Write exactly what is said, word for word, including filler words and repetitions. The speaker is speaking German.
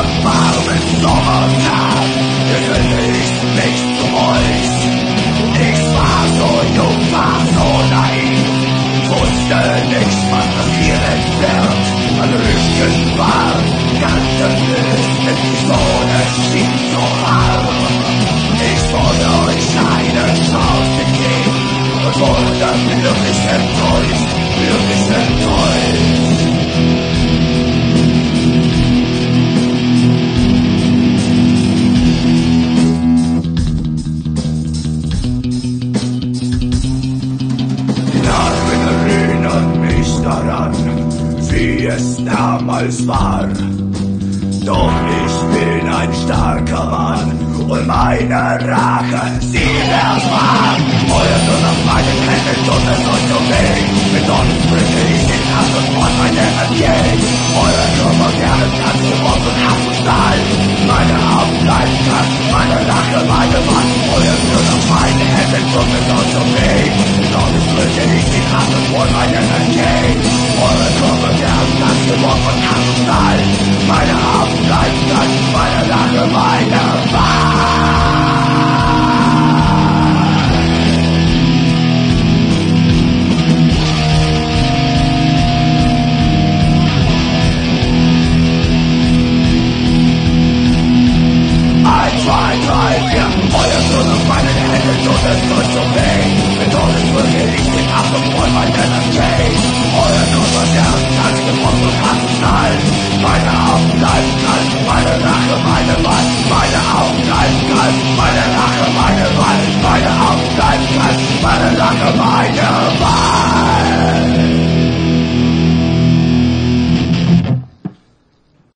warmen Sommertag irrte ich mich zu euch. Ich war so jung, war so naiv, wusste nicht, was passieren wird. An Rücken war ganz erfüllt, denn die Sonne schien so warm. Ich wollte euch eine Chance geben und wurde glücklich enttäuscht, glücklich enttäuscht. Daran, wie es damals war. Doch ich bin ein starker Mann und meine Rache, sie wird wahr. Euer Sohn auf meinen Händen tut es euch so weh. Mit uns bringe ich den Hass und Mord meine Religion. Euer Körper gerne Tanz geworden und Hass und Stahl. Meine Augen bleiben krank, meine Rache, meine Macht. Euer Sohn auf meinen Händen tut es euch so weh. Mit uns bringe ich den Hass und Mord meine Religion. Euer Körper gerne Tanz geworden und Hass und Stahl. Meine Augen bleiben krank, meine Rache, meine Macht. Zwei, drei, vier, euer Sohn auf meinen Händen tut es euch so weh. Mit Todesbrücke ich den Hass und Freund mein Energy. Euer Körper, der Tanz gebrochen und Hass und Stahl. Meine Augen bleiben kalt, meine Rache, meine Wahl. Meine Augen bleiben kalt, meine Rache, meine Wahl. Meine Augen bleiben kalt, meine Rache, meine Wahl.